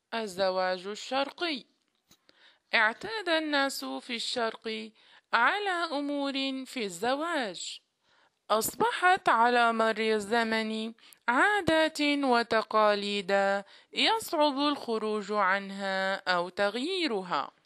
الزواج الشرقي. اعتاد الناس في الشرق على أمور في الزواج أصبحت على مر الزمن عادات وتقاليد يصعب الخروج عنها أو تغييرها.